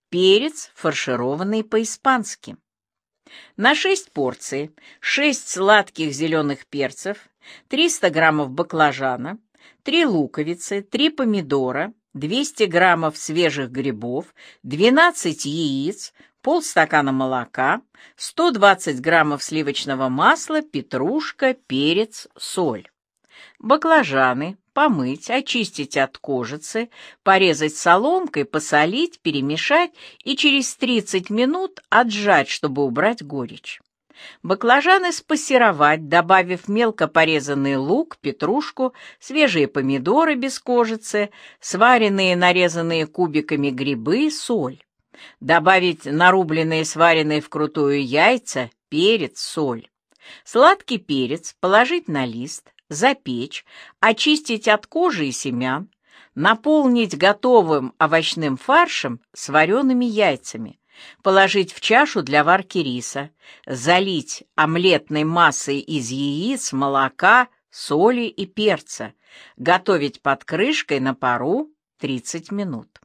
перец, фаршированный по-испански. На 6 порций 6 сладких зеленых перцев, 300 граммов баклажана, 3 луковицы, 3 помидора, 200 граммов свежих грибов, 12 яиц, полстакана молока, 120 граммов сливочного масла, петрушка, перец, соль. Баклажаны помыть, очистить от кожицы, порезать соломкой, посолить, перемешать и через 30 минут отжать, чтобы убрать горечь. Баклажаны спассеровать, добавив мелко порезанный лук, петрушку, свежие помидоры без кожицы, сваренные нарезанные кубиками грибы, соль. Добавить нарубленные сваренные вкрутую яйца, перец, соль. Сладкий перец положить на лист, запечь, очистить от кожи и семян, наполнить готовым овощным фаршем с вареными яйцами, положить в чашу для варки риса, залить омлетной массой из яиц, молока, соли и перца, готовить под крышкой на пару 30 минут.